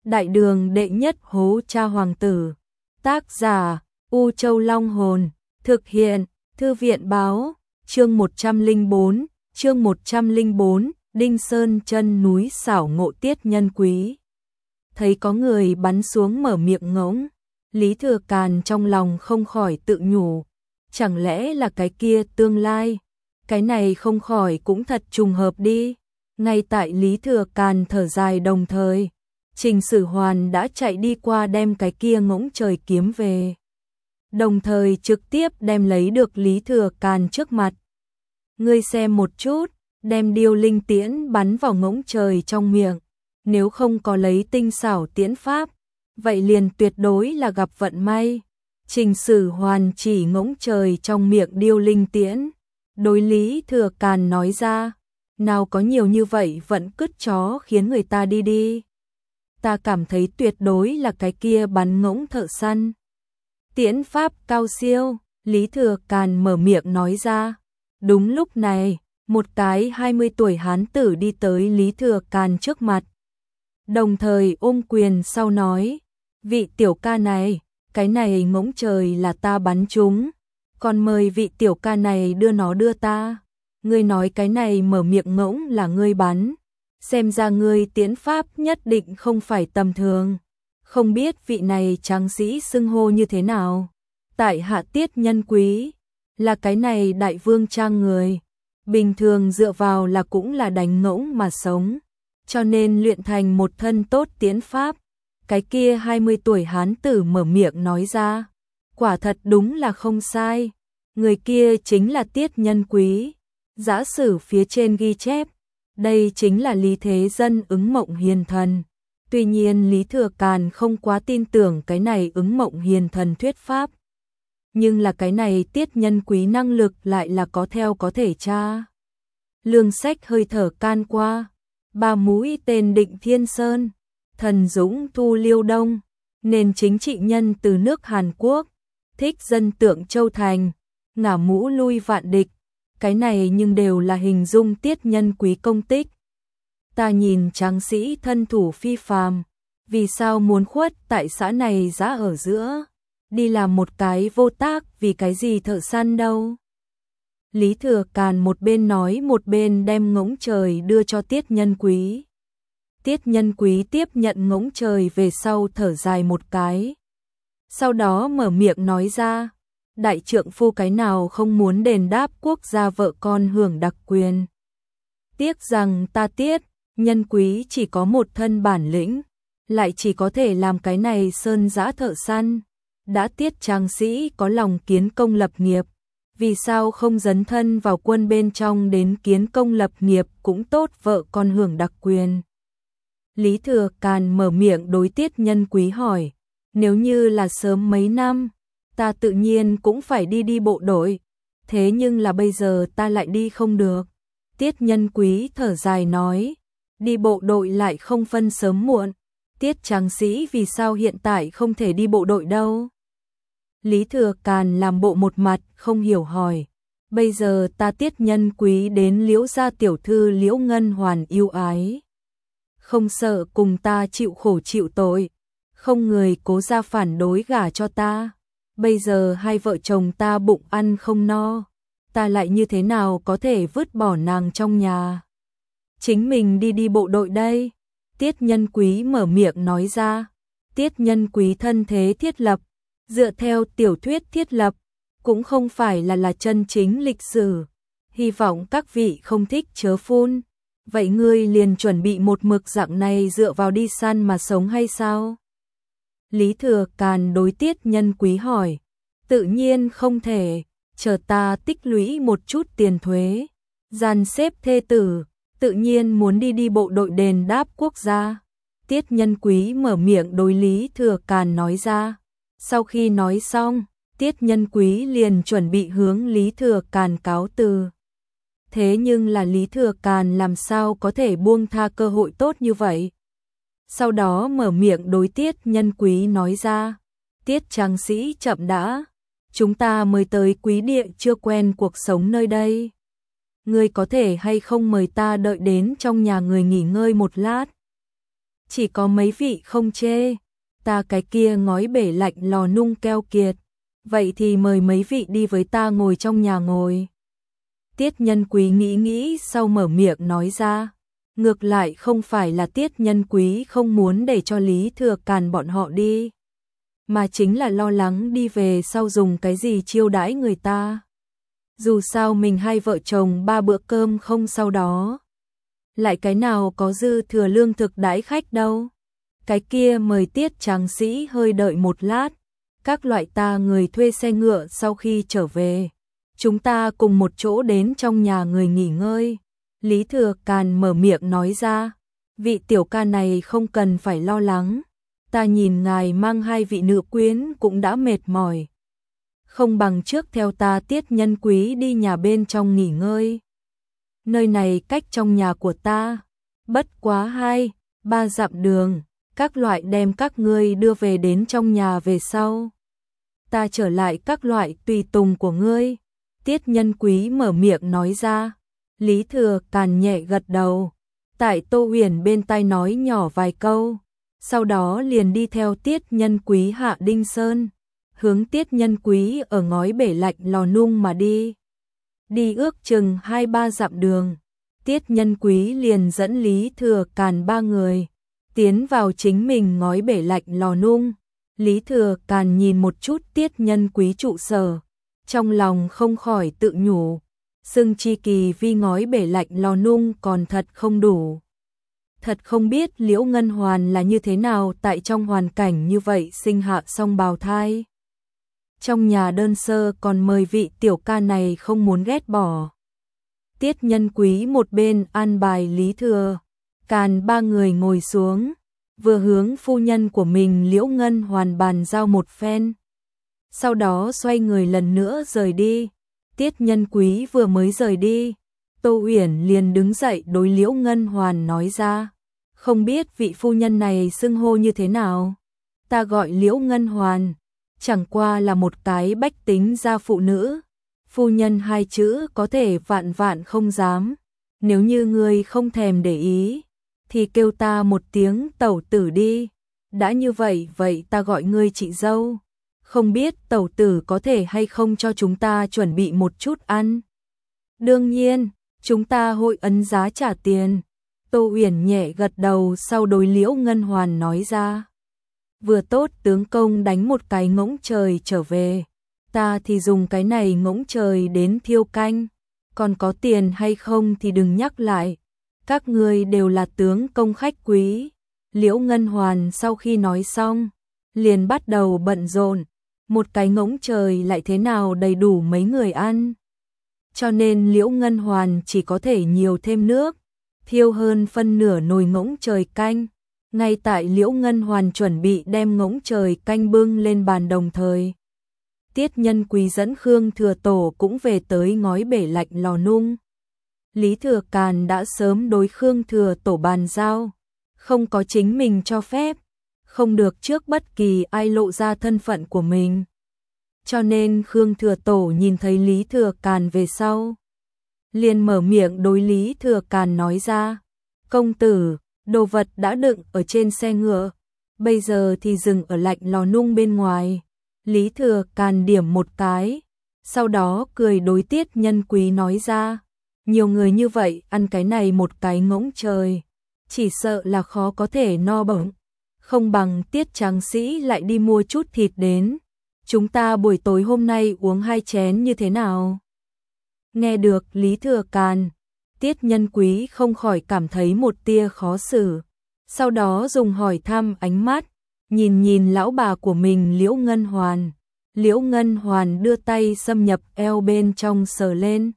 Đại đường đệ nhất hố cha hoàng tử. Tác giả U Châu Long Hồn. Thực hiện Thư viện báo. Chương 104, Đinh Sơn chân núi xảo ngộ Tiết Nhân Quý. Thấy có người bắn xuống mở miệng ngỗng, Lý Thừa Càn trong lòng không khỏi tự nhủ, chẳng lẽ là cái kia tương lai, cái này không khỏi cũng thật trùng hợp đi. Ngay tại Lý Thừa Càn thở dài đồng thời, Trình Sử Hoàn đã chạy đi qua đem cái kia ngỗng trời kiếm về, đồng thời trực tiếp đem lấy được Lý Thừa Càn trước mặt. Ngươi xem một chút, đem điêu linh tiễn bắn vào ngỗng trời trong miệng, nếu không có lấy tinh xảo tiễn pháp, vậy liền tuyệt đối là gặp vận may. Trình Sử Hoàn chỉ ngỗng trời trong miệng điêu linh tiễn, đối Lý Thừa Càn nói ra, nào có nhiều như vậy vẫn cứt chó khiến người ta đi đi. Ta cảm thấy tuyệt đối là cái kia bắn ngỗng thợ săn. Tiễn pháp cao siêu, Lý Thừa Càn mở miệng nói ra. Đúng lúc này, một cái 20 tuổi hán tử đi tới Lý Thừa Càn trước mặt, đồng thời ôm quyền sau nói, vị tiểu ca này, cái này ngỗng trời là ta bắn trúng, còn mời vị tiểu ca này đưa nó đưa ta. Ngươi nói cái này mở miệng ngỗng là ngươi bắn, xem ra ngươi tiễn pháp nhất định không phải tầm thường. Không biết vị này tráng sĩ xưng hô như thế nào? Tại hạ Tiết Nhân Quý, là cái này đại vương trang người, bình thường dựa vào là cũng là đánh ngỗng mà sống, cho nên luyện thành một thân tốt tiễn pháp. Cái kia 20 tuổi hán tử mở miệng nói ra, quả thật đúng là không sai, người kia chính là Tiết Nhân Quý. Giả sử phía trên ghi chép, đây chính là Lý Thế Dân ứng mộng hiền thần. Tuy nhiên Lý Thừa Càn không quá tin tưởng cái này ứng mộng hiền thần thuyết pháp, nhưng là cái này Tiết Nhân Quý năng lực lại là có theo có thể tra. Lương Sách hơi thở can qua, ba mũi tên Định Thiên Sơn, thần dũng Thu Liêu Đông, nền chính trị nhân từ nước Hàn Quốc, thích dân tượng Châu Thành, ngả mũ lui vạn địch, cái này nhưng đều là hình dung Tiết Nhân Quý công tích. Ta nhìn tráng sĩ thân thủ phi phàm, vì sao muốn khuất tại xã này giá ở giữa, đi làm một cái vô tác vì cái gì thợ săn đâu. Lý Thừa Càn một bên nói một bên đem ngỗng trời đưa cho Tiết Nhân Quý. Tiết Nhân Quý tiếp nhận ngỗng trời về sau thở dài một cái, sau đó mở miệng nói ra, đại trượng phu cái nào không muốn đền đáp quốc gia vợ con hưởng đặc quyền. Tiếc rằng ta Tiết Nhân Quý chỉ có một thân bản lĩnh, lại chỉ có thể làm cái này sơn dã thợ săn. Đã Tiết tráng sĩ có lòng kiến công lập nghiệp, vì sao không dấn thân vào quân bên trong đến kiến công lập nghiệp cũng tốt vợ con hưởng đặc quyền. Lý Thừa Càn mở miệng đối Tiết Nhân Quý hỏi, nếu như là sớm mấy năm, ta tự nhiên cũng phải đi bộ đội, thế nhưng là bây giờ ta lại đi không được. Tiết Nhân Quý thở dài nói, đi bộ đội lại không phân sớm muộn, Tiết tráng sĩ vì sao hiện tại không thể đi bộ đội đâu? Lý Thừa Càn làm bộ một mặt không hiểu hỏi, bây giờ ta Tiết Nhân Quý đến Liễu gia tiểu thư Liễu Ngân Hoàn yêu ái, không sợ cùng ta chịu khổ chịu tội, không người cố ra phản đối gả cho ta. Bây giờ hai vợ chồng ta bụng ăn không no, ta lại như thế nào có thể vứt bỏ nàng trong nhà, chính mình đi bộ đội đây? Tiết Nhân Quý mở miệng nói ra. Tiết Nhân Quý thân thế thiết lập, dựa theo tiểu thuyết thiết lập, cũng không phải là chân chính lịch sử. Hy vọng các vị không thích chớ phun. Vậy ngươi liền chuẩn bị một mực dạng này dựa vào đi săn mà sống hay sao? Lý Thừa Càn đối Tiết Nhân Quý hỏi, tự nhiên không thể, chờ ta tích lũy một chút tiền thuế, dàn xếp thê tử, tự nhiên muốn đi bộ đội đền đáp quốc gia. Tiết Nhân Quý mở miệng đối Lý Thừa Càn nói ra. Sau khi nói xong, Tiết Nhân Quý liền chuẩn bị hướng Lý Thừa Càn cáo từ. Thế nhưng là Lý Thừa Càn làm sao có thể buông tha cơ hội tốt như vậy? Sau đó mở miệng đối Tiết Nhân Quý nói ra, Tiết tráng sĩ chậm đã, chúng ta mới tới Quý địa chưa quen cuộc sống nơi đây. Ngươi có thể hay không mời ta đợi đến trong nhà người nghỉ ngơi một lát? chỉ có mấy vị không chê, ta cái kia ngói bể lạnh lò nung keo kiệt, vậy thì mời mấy vị đi với ta ngồi trong nhà ngồi. Tiết Nhân Quý nghĩ sau mở miệng nói ra, ngược lại không phải là Tiết Nhân Quý không muốn để cho Lý Thừa Càn bọn họ đi, mà chính là lo lắng đi về sau dùng cái gì chiêu đãi người ta. Dù sao mình hai vợ chồng 3 bữa cơm không sau đó, lại cái nào có dư thừa lương thực đãi khách đâu. Cái kia mời Tiết tráng sĩ hơi đợi một lát, các loại ta người thuê xe ngựa sau khi trở về, chúng ta cùng một chỗ đến trong nhà người nghỉ ngơi. Lý Thừa Càn mở miệng nói ra, vị tiểu ca này không cần phải lo lắng, ta nhìn ngài mang 2 vị nữ quyến cũng đã mệt mỏi, không bằng trước theo ta Tiết Nhân Quý đi nhà bên trong nghỉ ngơi. Nơi này cách trong nhà của ta bất quá 2-3 dặm đường, các loại đem các ngươi đưa về đến trong nhà về sau, ta trở lại các loại tùy tùng của ngươi. Tiết Nhân Quý mở miệng nói ra. Lý Thừa Càn nhẹ gật đầu, tại Tô Huyền bên tai nói nhỏ vài câu, sau đó liền đi theo Tiết Nhân Quý hạ Đinh Sơn, hướng Tiết Nhân Quý ở ngói bể lạnh lò nung mà đi. Đi ước chừng 2-3 dặm đường, Tiết Nhân Quý liền dẫn Lý Thừa Càn 3 người tiến vào chính mình ngói bể lạnh lò nung. Lý Thừa Càn nhìn một chút Tiết Nhân Quý trụ sở, trong lòng không khỏi tự nhủ, xưng chi kỳ vi ngói bể lạnh lò nung còn thật không đủ. Thật không biết Liễu Ngân Hoàn là như thế nào tại trong hoàn cảnh như vậy sinh hạ xong bào thai. Trong nhà đơn sơ còn mời vị tiểu ca này không muốn ghét bỏ. Tiết Nhân Quý một bên an bài Lý Thừa Càn 3 người ngồi xuống, vừa hướng phu nhân của mình Liễu Ngân Hoàn bàn giao một phen, sau đó xoay người lần nữa rời đi. Tiết Nhân Quý vừa mới rời đi, Tô Uyển liền đứng dậy đối Liễu Ngân Hoàn nói ra, không biết vị phu nhân này xưng hô như thế nào. Ta gọi Liễu Ngân Hoàn, chẳng qua là một cái bách tính gia phụ nữ, phu nhân 2 chữ có thể vạn vạn không dám, nếu như ngươi không thèm để ý, thì kêu ta một tiếng tẩu tử đi, đã như vậy vậy ta gọi ngươi chị dâu. Không biết tẩu tử có thể hay không cho chúng ta chuẩn bị một chút ăn. Đương nhiên, chúng ta hội ấn giá trả tiền. Tô Uyển nhẹ gật đầu sau đối Liễu Ngân Hoàn nói ra. Vừa tốt tướng công đánh một cái ngỗng trời trở về, ta thì dùng cái này ngỗng trời đến thiêu canh, còn có tiền hay không thì đừng nhắc lại. Các ngươi đều là tướng công khách quý. Liễu Ngân Hoàn sau khi nói xong, liền bắt đầu bận rộn. Một cái ngỗng trời lại thế nào đầy đủ mấy người ăn. Cho nên Liễu Ngân Hoàn chỉ có thể nhiều thêm nước, thiêu hơn phân nửa nồi ngỗng trời canh. Ngay tại Liễu Ngân Hoàn chuẩn bị đem ngỗng trời canh bưng lên bàn đồng thời, Tiết Nhân Quý dẫn Khương Thừa Tổ cũng về tới ngói bể lạnh lò nung. Lý Thừa Càn đã sớm đối Khương Thừa Tổ bàn giao, không có chính mình cho phép, không được trước bất kỳ ai lộ ra thân phận của mình. Cho nên Khương Thừa Tổ nhìn thấy Lý Thừa Càn về sau, liền mở miệng đối Lý Thừa Càn nói ra, công tử, đồ vật đã đựng ở trên xe ngựa, bây giờ thì dừng ở lạnh lò nung bên ngoài. Lý Thừa Càn điểm một cái, sau đó cười đối Tiết Nhân Quý nói ra, nhiều người như vậy ăn cái này một cái ngỗng trời, chỉ sợ là khó có thể no bụng, không bằng Tiết tráng sĩ lại đi mua chút thịt đến, chúng ta buổi tối hôm nay uống 2 chén như thế nào? Nghe được Lý Thừa Càn, Tiết Nhân Quý không khỏi cảm thấy một tia khó xử, sau đó dùng hỏi thăm ánh mắt, nhìn lão bà của mình Liễu Ngân Hoàn. Liễu Ngân Hoàn đưa tay xâm nhập eo bên trong sờ lên,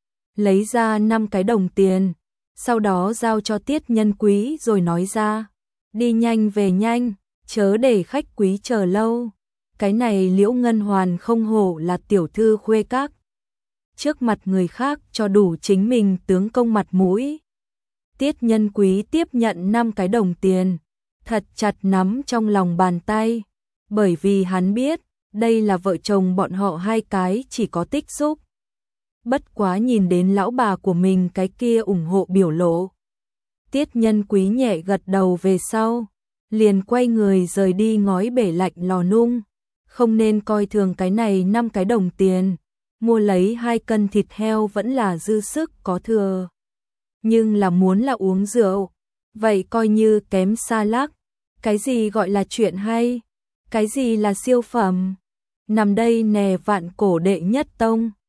lấy ra 5 cái đồng tiền, sau đó giao cho Tiết Nhân Quý rồi nói ra, đi nhanh về nhanh, chớ để khách quý chờ lâu. Cái này Liễu Ngân Hoàn không hổ là tiểu thư khuê các, trước mặt người khác cho đủ chính mình tướng công mặt mũi. Tiết Nhân Quý tiếp nhận 5 cái đồng tiền, thật chặt nắm trong lòng bàn tay, bởi vì hắn biết, đây là vợ chồng bọn họ 2 cái chỉ có tích xúc. Bất quá nhìn đến lão bà của mình cái kia ủng hộ biểu lộ, Tiết Nhân Quý nhẹ gật đầu về sau, liền quay người rời đi ngói bể lạnh lò nung. Không nên coi thường cái này 5 cái đồng tiền, mua lấy 2 cân thịt heo vẫn là dư sức có thừa. Nhưng là muốn là uống rượu, vậy coi như kém xa lắc. Cái gì gọi là chuyện hay? Cái gì là siêu phẩm? Nằm đây nè vạn cổ đệ nhất tông.